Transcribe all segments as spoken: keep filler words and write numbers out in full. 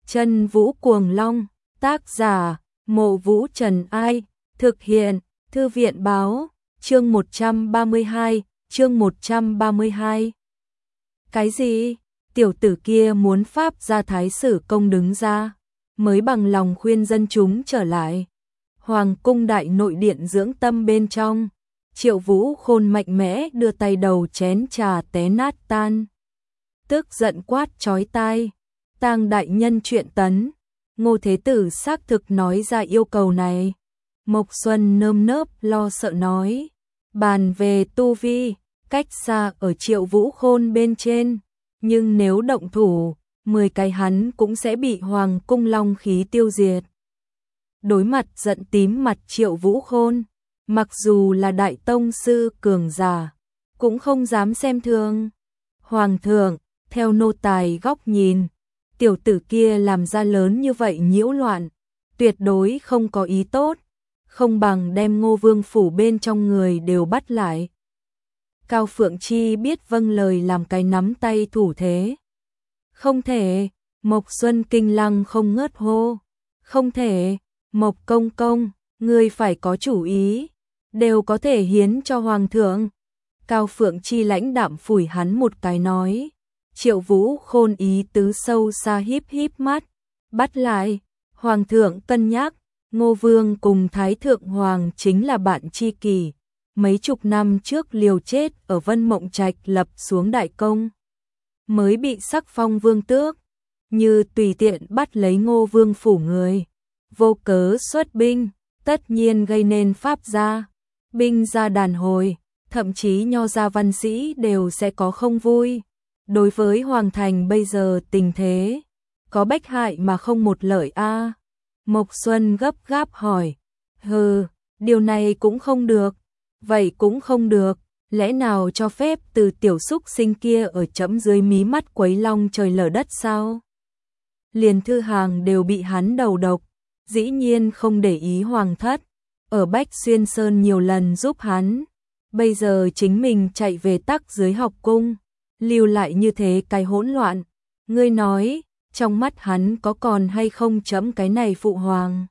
Chân Vũ Cuồng Long, tác giả, Mộ Vũ Trần Ai, thực hiện, Thư viện báo, chương một trăm ba mươi hai, chương một trăm ba mươi hai. Cái gì? Tiểu tử kia muốn pháp gia thái sử công đứng ra, mới bằng lòng khuyên dân chúng trở lại. Hoàng cung đại nội điện dưỡng tâm bên trong, Triệu Vũ Khôn mạnh mẽ đưa tay đầu chén trà té nát tan. Tức giận quát chói tai, Tang đại nhân chuyện tấn, Ngô Thế Tử xác thực nói ra yêu cầu này. Mộc Xuân nơm nớp lo sợ nói, bàn về tu vi, cách xa ở Triệu Vũ Khôn bên trên, nhưng nếu động thủ, mười cái hắn cũng sẽ bị Hoàng cung long khí tiêu diệt. Đối mặt giận tím mặt Triệu Vũ Khôn, mặc dù là đại tông sư cường giả, cũng không dám xem thường. Hoàng thượng, theo nô tài góc nhìn, tiểu tử kia làm ra lớn như vậy nhiễu loạn, tuyệt đối không có ý tốt, không bằng đem Ngô Vương phủ bên trong người đều bắt lại. Cao Phượng Chi biết vâng lời làm cái nắm tay thủ thế. Không thể, Mộc Xuân kinh lăng không ngớt hô. Không thể, Mộc công công, ngươi phải có chủ ý, đều có thể hiến cho Hoàng thượng. Cao Phượng Chi lãnh đạm phủi hắn một cái nói. Triệu Vũ Khôn ý tứ sâu xa híp híp mắt, bắt lại, Hoàng thượng cân nhắc, Ngô Vương cùng Thái Thượng Hoàng chính là bạn tri kỷ, mấy chục năm trước liều chết ở Vân Mộng Trạch lập xuống đại công, mới bị sắc phong vương tước, như tùy tiện bắt lấy Ngô Vương phủ người, vô cớ xuất binh, tất nhiên gây nên pháp gia, binh gia đàn hồi, thậm chí nho gia văn sĩ đều sẽ có không vui. Đối với Hoàng thành bây giờ tình thế, có bách hại mà không một lợi a. À. Mộc Xuân gấp gáp hỏi, hừ, điều này cũng không được, vậy cũng không được, lẽ nào cho phép từ tiểu xúc sinh kia ở chẫm dưới mí mắt quấy long trời lở đất sao? Liền thư hàng đều bị hắn đầu độc, dĩ nhiên không để ý hoàng thất, ở Bách Xuyên Sơn nhiều lần giúp hắn, bây giờ chính mình chạy về tắc dưới học cung. Lưu lại như thế cái hỗn loạn, ngươi nói, trong mắt hắn có còn hay không chấm cái này phụ hoàng?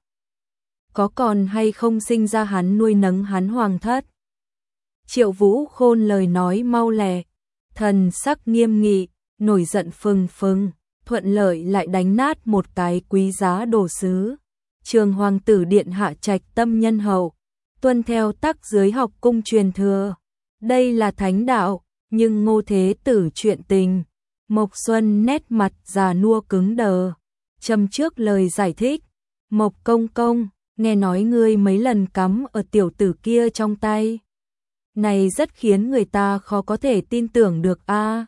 Có còn hay không sinh ra hắn nuôi nấng hắn hoàng thất? Triệu Vũ Khôn lời nói mau lẹ, thần sắc nghiêm nghị, nổi giận phừng phừng, thuận lợi lại đánh nát một cái quý giá đồ sứ. Trường hoàng tử điện hạ trạch tâm nhân hậu, tuân theo tắc dưới học cung truyền thừa. Đây là thánh đạo. Nhưng Ngô Thế Tử chuyện tình, Mộc Xuân nét mặt già nua cứng đờ, châm trước lời giải thích, Mộc công công, nghe nói ngươi mấy lần cắm ở tiểu tử kia trong tay. Này rất khiến người ta khó có thể tin tưởng được a. À.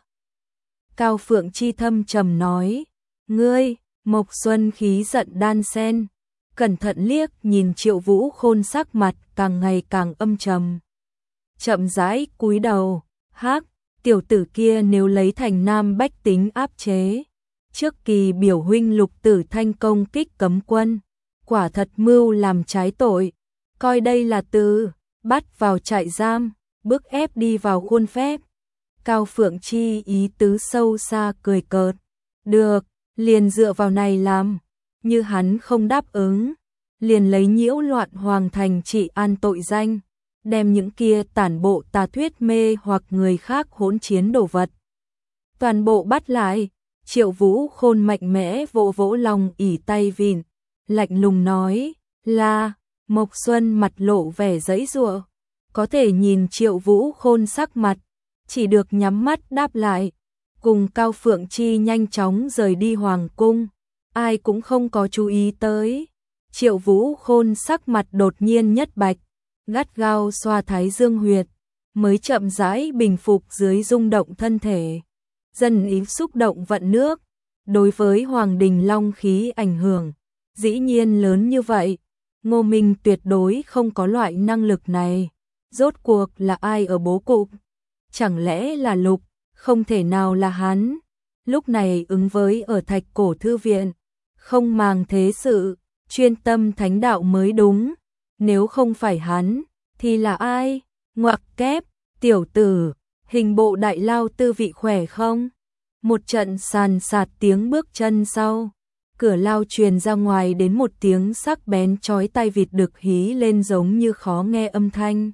Cao Phượng Chi thâm trầm nói, ngươi, Mộc Xuân khí giận đan sen, cẩn thận liếc nhìn Triệu Vũ Khôn sắc mặt càng ngày càng âm trầm. Chậm rãi cúi đầu, hắc, tiểu tử kia nếu lấy thành nam bách tính áp chế. Trước kỳ biểu huynh lục tử thanh công kích cấm quân, quả thật mưu làm trái tội, coi đây là từ, bắt vào trại giam, bức ép đi vào khuôn phép. Cao Phượng Chi ý tứ sâu xa cười cợt, được, liền dựa vào này làm, như hắn không đáp ứng, liền lấy nhiễu loạn hoàng thành trị an tội danh. Đem những kia tản bộ tà thuyết mê hoặc người khác hỗn chiến đồ vật toàn bộ bắt lại. Triệu Vũ Khôn mạnh mẽ vỗ vỗ lòng ỉ tay vịn, lạnh lùng nói, là, Mộc Xuân mặt lộ vẻ giãy giụa, có thể nhìn Triệu Vũ Khôn sắc mặt, chỉ được nhắm mắt đáp lại, cùng Cao Phượng Chi nhanh chóng rời đi hoàng cung, ai cũng không có chú ý tới. Triệu Vũ Khôn sắc mặt đột nhiên nhất bạch, gắt gao xoa thái dương huyệt, mới chậm rãi bình phục dưới rung động thân thể. Dần ý xúc động vận nước, đối với hoàng đình long khí ảnh hưởng, dĩ nhiên lớn như vậy. Ngô Minh tuyệt đối không có loại năng lực này. Rốt cuộc là ai ở bố cục? Chẳng lẽ là Lục? Không thể nào là hắn. Lúc này ứng với ở Thạch Cổ Thư Viện, không màng thế sự, chuyên tâm thánh đạo mới đúng. Nếu không phải hắn, thì là ai? Ngoặc kép, tiểu tử, hình bộ đại lao tư vị khỏe không? Một trận sàn sạt tiếng bước chân sau, cửa lao truyền ra ngoài đến một tiếng sắc bén chói tai vịt được hí lên giống như khó nghe âm thanh.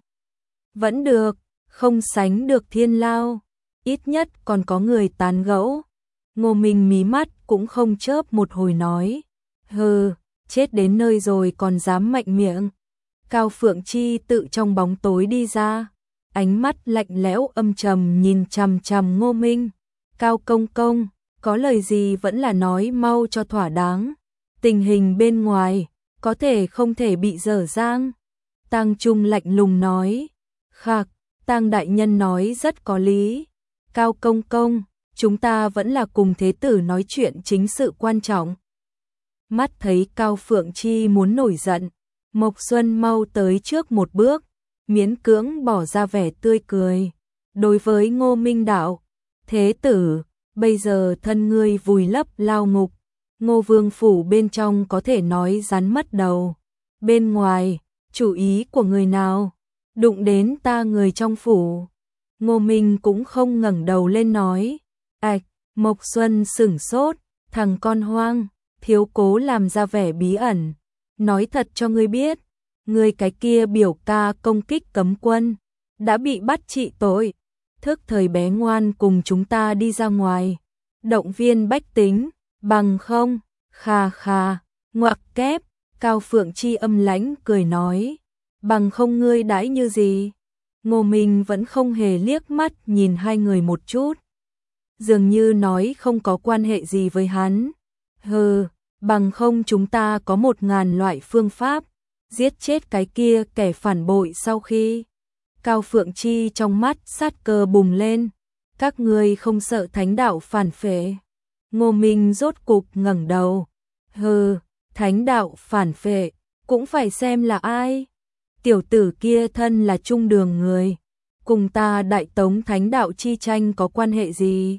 Vẫn được, không sánh được thiên lao, ít nhất còn có người tán gẫu. Ngô Minh mí mắt cũng không chớp một hồi nói, hừ, chết đến nơi rồi còn dám mạnh miệng. Cao Phượng Chi tự trong bóng tối đi ra, ánh mắt lạnh lẽo âm trầm nhìn chằm chằm Ngô Minh. Cao công công, có lời gì vẫn là nói mau cho thỏa đáng. Tình hình bên ngoài, có thể không thể bị dở dang. Tang Trung lạnh lùng nói, khạc, Tang đại nhân nói rất có lý. Cao công công, chúng ta vẫn là cùng thế tử nói chuyện chính sự quan trọng. Mắt thấy Cao Phượng Chi muốn nổi giận, Mộc Xuân mau tới trước một bước, miễn cưỡng bỏ ra vẻ tươi cười. Đối với Ngô Minh đạo, thế tử, bây giờ thân ngươi vùi lấp lao ngục, Ngô Vương phủ bên trong có thể nói rắn mất đầu. Bên ngoài, chủ ý của người nào, đụng đến ta người trong phủ. Ngô Minh cũng không ngẩng đầu lên nói, ạch, Mộc Xuân sửng sốt, thằng con hoang, thiếu cố làm ra vẻ bí ẩn. Nói thật cho ngươi biết, ngươi cái kia biểu ca công kích cấm quân, đã bị bắt trị tội. Thức thời bé ngoan cùng chúng ta đi ra ngoài, động viên bách tính, bằng không, kha kha, ngoặc kép, Cao Phượng Chi âm lãnh cười nói, bằng không ngươi đãi như gì. Ngô Minh vẫn không hề liếc mắt nhìn hai người một chút, dường như nói không có quan hệ gì với hắn. Hừ, bằng không chúng ta có một ngàn loại phương pháp, giết chết cái kia kẻ phản bội sau khi. Cao Phượng Chi trong mắt sát cơ bùng lên, các ngươi không sợ thánh đạo phản phệ. Ngô Minh rốt cục ngẩng đầu, hừ, thánh đạo phản phệ, cũng phải xem là ai. Tiểu tử kia thân là trung đường người, cùng ta đại tống thánh đạo chi tranh có quan hệ gì?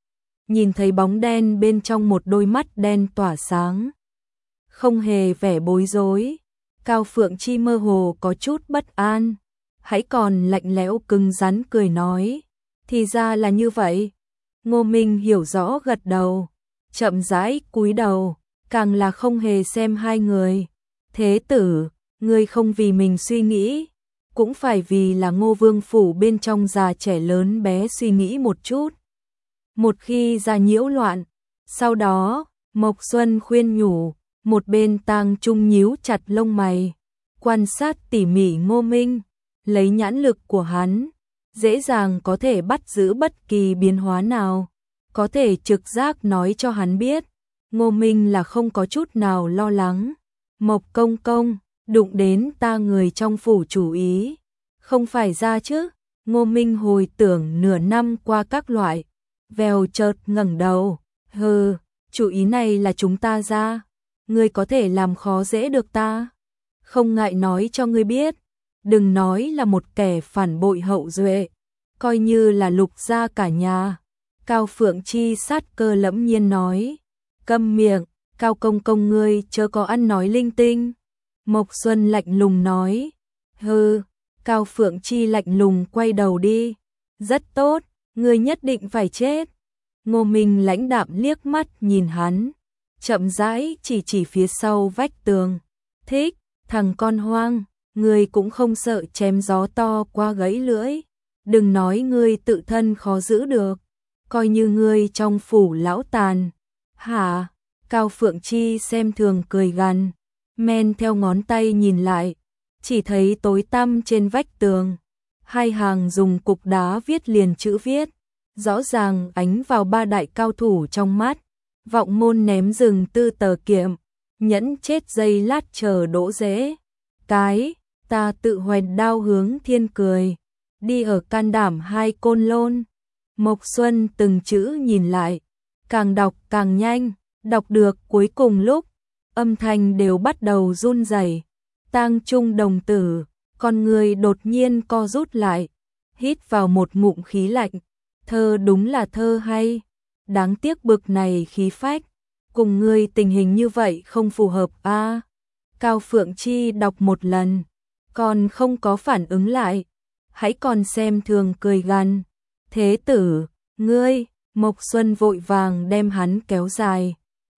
Nhìn thấy bóng đen bên trong một đôi mắt đen tỏa sáng, không hề vẻ bối rối, Cao Phượng Chi mơ hồ có chút bất an, hãy còn lạnh lẽo cứng rắn cười nói, thì ra là như vậy. Ngô Minh hiểu rõ gật đầu, chậm rãi cúi đầu, càng là không hề xem hai người. Thế tử, ngươi không vì mình suy nghĩ, cũng phải vì là Ngô Vương phủ bên trong già trẻ lớn bé suy nghĩ một chút. Một khi ra nhiễu loạn, sau đó, Mộc Xuân khuyên nhủ, một bên Tang Trung nhíu chặt lông mày, quan sát tỉ mỉ Ngô Minh, lấy nhãn lực của hắn, dễ dàng có thể bắt giữ bất kỳ biến hóa nào, có thể trực giác nói cho hắn biết, Ngô Minh là không có chút nào lo lắng. Mộc công công, đụng đến ta người trong phủ chủ ý, không phải ra chứ? Ngô Minh hồi tưởng nửa năm qua các loại, vèo chợt ngẩng đầu, hừ, chủ ý này là chúng ta ra, ngươi có thể làm khó dễ được ta, không ngại nói cho ngươi biết, đừng nói là một kẻ phản bội hậu duệ, coi như là Lục gia cả nhà. Cao Phượng Chi sát cơ lẫm nhiên nói, câm miệng, Cao công công ngươi chớ có ăn nói linh tinh. Mộc Xuân lạnh lùng nói, hừ. Cao Phượng Chi lạnh lùng quay đầu đi, rất tốt, ngươi nhất định phải chết. Ngô Minh lãnh đạm liếc mắt nhìn hắn, chậm rãi chỉ chỉ phía sau vách tường, thích, thằng con hoang, ngươi cũng không sợ chém gió to qua gãy lưỡi, đừng nói ngươi tự thân khó giữ được, coi như ngươi trong phủ lão tàn. Hả? Cao Phượng Chi xem thường cười gằn, men theo ngón tay nhìn lại, chỉ thấy tối tăm trên vách tường, hai hàng dùng cục đá viết liền chữ viết, rõ ràng ánh vào ba đại cao thủ trong mắt. Vọng môn ném rừng tư tờ kiệm, nhẫn chết dây lát chờ đỗ dễ. Cái, ta tự hoành đao hướng thiên cười, đi ở can đảm hai côn lôn. Mộc Xuân từng chữ nhìn lại, càng đọc càng nhanh, đọc được cuối cùng lúc, âm thanh đều bắt đầu run rẩy. Tang Trung đồng tử, con người đột nhiên co rút lại, hít vào một ngụm khí lạnh, thơ đúng là thơ hay, đáng tiếc bực này khí phách, cùng ngươi tình hình như vậy không phù hợp a. À, Cao Phượng Chi đọc một lần, còn không có phản ứng lại, hãy còn xem thường cười gằn, thế tử, ngươi. Mộc Xuân vội vàng đem hắn kéo dài,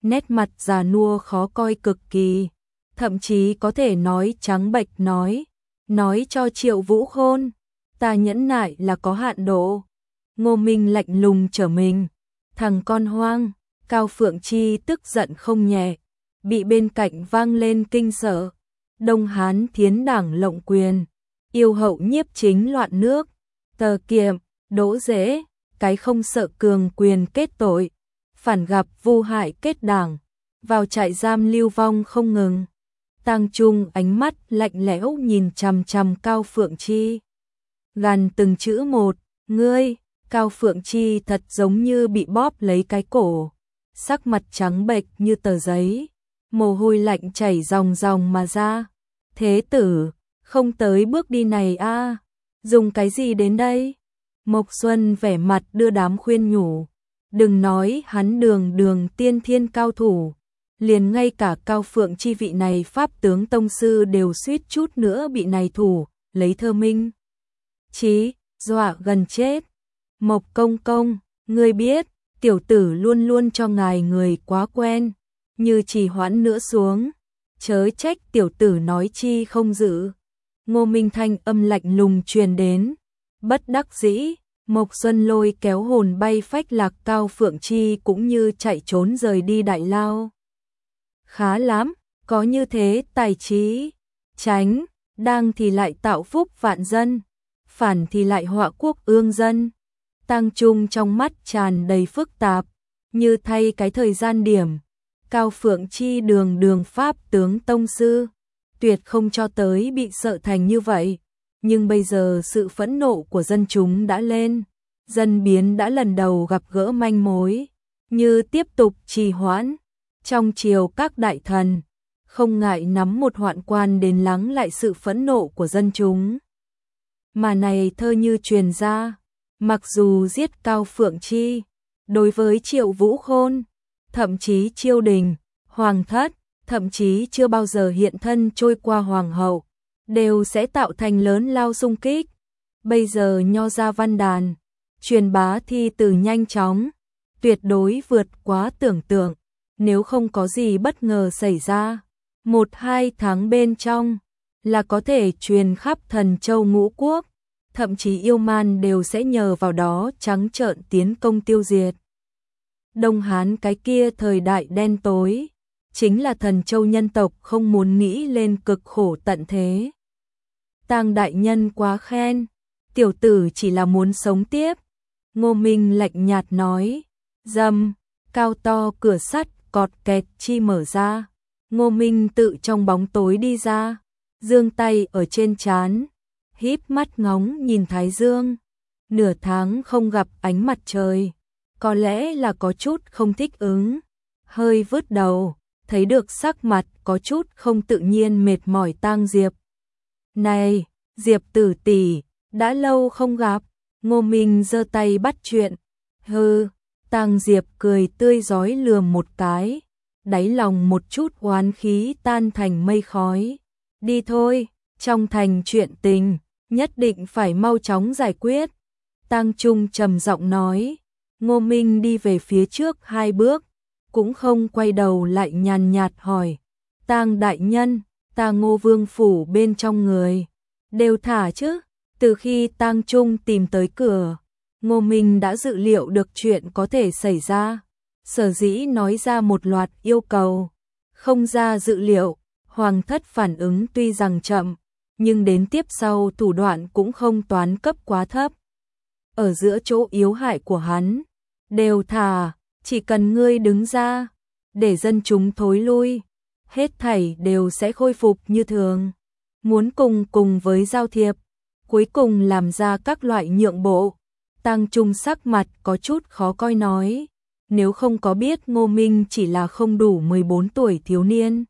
nét mặt già nua khó coi cực kỳ, thậm chí có thể nói trắng bệch nói, nói cho Triệu Vũ Khôn, ta nhẫn nại là có hạn độ. Ngô Minh lạnh lùng trở mình, thằng con hoang, Cao Phượng Chi tức giận không nhẹ, bị bên cạnh vang lên kinh sợ, Đông Hán Thiến Đảng lộng quyền, yêu hậu nhiếp chính loạn nước, tờ kiệm, đỗ dễ, cái không sợ cường quyền kết tội, phản gặp vu hại kết đảng, vào trại giam lưu vong không ngừng. Tang Trung ánh mắt lạnh lẽo nhìn chằm chằm Cao Phượng Chi, gằn từng chữ một, ngươi. Cao Phượng Chi thật giống như bị bóp lấy cái cổ, sắc mặt trắng bệch như tờ giấy, mồ hôi lạnh chảy ròng ròng mà ra. Thế tử, không tới bước đi này a, à, dùng cái gì đến đây? Mộc Xuân vẻ mặt đưa đám khuyên nhủ, đừng nói hắn đường đường tiên thiên cao thủ, liền ngay cả Cao Phượng Chi vị này pháp tướng tông sư đều suýt chút nữa bị này thủ, lấy thơ minh chí, dọa gần chết. Mộc công công, ngươi biết, tiểu tử luôn luôn cho ngài người quá quen, như trì hoãn nữa xuống, chớ trách tiểu tử nói chi không giữ. Ngô Minh thanh âm lạnh lùng truyền đến, bất đắc dĩ, Mộc Xuân lôi kéo hồn bay phách lạc Cao Phượng Chi cũng như chạy trốn rời đi đại lao. Khá lắm, có như thế tài trí, tránh, đang thì lại tạo phúc vạn dân, phản thì lại họa quốc ương dân. Tang Trung trong mắt tràn đầy phức tạp, như thay cái thời gian điểm. Cao Phượng Chi đường đường pháp tướng tông sư, tuyệt không cho tới bị sợ thành như vậy. Nhưng bây giờ sự phẫn nộ của dân chúng đã lên, dân biến đã lần đầu gặp gỡ manh mối, như tiếp tục trì hoãn. Trong triều các đại thần, không ngại nắm một hoạn quan đến lắng lại sự phẫn nộ của dân chúng. Mà này thơ như truyền ra, mặc dù giết Cao Phượng Chi, đối với Triệu Vũ Khôn, thậm chí triều đình, hoàng thất, thậm chí chưa bao giờ hiện thân trôi qua hoàng hậu, đều sẽ tạo thành lớn lao xung kích. Bây giờ nho ra văn đàn, truyền bá thi từ nhanh chóng, tuyệt đối vượt quá tưởng tượng, nếu không có gì bất ngờ xảy ra, một hai tháng bên trong là có thể truyền khắp Thần Châu ngũ quốc. Thậm chí yêu man đều sẽ nhờ vào đó trắng trợn tiến công tiêu diệt. Đông Hán cái kia thời đại đen tối, chính là Thần Châu nhân tộc không muốn nghĩ lên cực khổ tận thế. Tang đại nhân quá khen, tiểu tử chỉ là muốn sống tiếp. Ngô Minh lạnh nhạt nói, dầm, cao to cửa sắt cọt kẹt chi mở ra. Ngô Minh tự trong bóng tối đi ra, giương tay ở trên trán, híp mắt ngóng nhìn thái dương. Nửa tháng không gặp ánh mặt trời, có lẽ là có chút không thích ứng, hơi vứt đầu, thấy được sắc mặt có chút không tự nhiên mệt mỏi Tang Diệp. Này, Diệp tử tỷ, đã lâu không gặp. Ngô Minh giơ tay bắt chuyện. Hừ, Tang Diệp cười tươi rói lườm một cái, đáy lòng một chút oán khí tan thành mây khói. Đi thôi, trong thành chuyện tình, nhất định phải mau chóng giải quyết. Tang Trung trầm giọng nói. Ngô Minh đi về phía trước hai bước, cũng không quay đầu lại nhàn nhạt hỏi. Tang đại nhân, ta Ngô Vương phủ bên trong người đều thả chứ? Từ khi Tang Trung tìm tới cửa, Ngô Minh đã dự liệu được chuyện có thể xảy ra, sở dĩ nói ra một loạt yêu cầu. Không ra dự liệu, hoàng thất phản ứng tuy rằng chậm, nhưng đến tiếp sau thủ đoạn cũng không toán cấp quá thấp. Ở giữa chỗ yếu hại của hắn, đều thả, chỉ cần ngươi đứng ra, để dân chúng thối lui, hết thảy đều sẽ khôi phục như thường. Muốn cùng cùng với giao thiệp, cuối cùng làm ra các loại nhượng bộ. Tang Trung sắc mặt có chút khó coi nói, nếu không có biết Ngô Minh chỉ là không đủ mười bốn tuổi thiếu niên,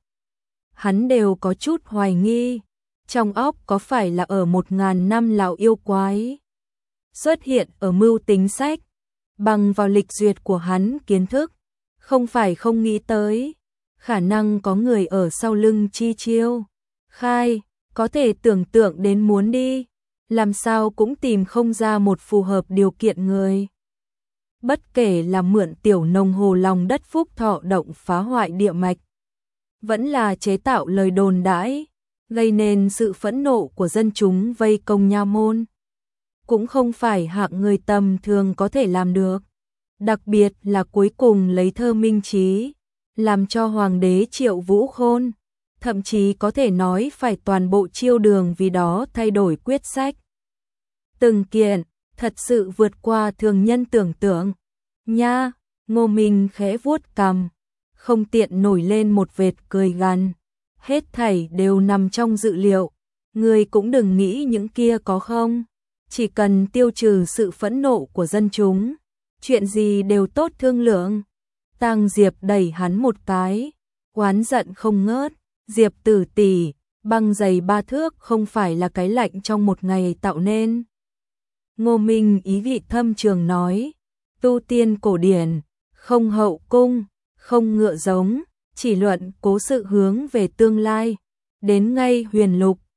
hắn đều có chút hoài nghi, trong óc có phải là ở một ngàn năm lão yêu quái xuất hiện ở mưu tính sách. Bằng vào lịch duyệt của hắn kiến thức, không phải không nghĩ tới, khả năng có người ở sau lưng chi chiêu. Khai, có thể tưởng tượng đến muốn đi, làm sao cũng tìm không ra một phù hợp điều kiện người. bất kể là mượn tiểu nông hồ lòng đất Phúc Thọ động phá hoại địa mạch, vẫn là chế tạo lời đồn đãi, gây nên sự phẫn nộ của dân chúng vây công nha môn, cũng không phải hạng người tầm thường có thể làm được. Đặc biệt là cuối cùng lấy thơ minh trí, làm cho hoàng đế Triệu Vũ Khôn, thậm chí có thể nói phải toàn bộ Chiêu Đường vì đó thay đổi quyết sách. Từng kiện, thật sự vượt qua thường nhân tưởng tượng. Nha, Ngô Minh khẽ vuốt cằm, không tiện nổi lên một vệt cười gằn. Hết thảy đều nằm trong dự liệu, người cũng đừng nghĩ những kia có không. Chỉ cần tiêu trừ sự phẫn nộ của dân chúng, chuyện gì đều tốt thương lượng. Tang Diệp đẩy hắn một cái, oán giận không ngớt. Diệp tử tỷ, băng dày ba thước không phải là cái lạnh trong một ngày tạo nên. Ngô Minh ý vị thâm trường nói, tu tiên cổ điển, không hậu cung, không ngựa giống, chỉ luận cố sự hướng về tương lai. Đến ngay huyền lục,